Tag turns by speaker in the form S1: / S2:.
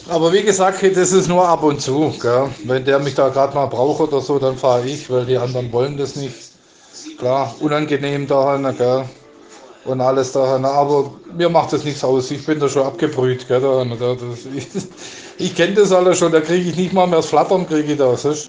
S1: Aber wie gesagt, das ist nur ab und zu. Gell? Wenn der mich da gerade mal braucht oder so, dann fahre ich, weil die anderen wollen das nicht. Klar, unangenehm da, gell? Und alles da. Aber mir macht das nichts aus. Ich bin da schon abgebrüht. Gell? Ich kenne das alles schon, da kriege ich nicht mal mehr das Flattern, kriege ich da. Siehst?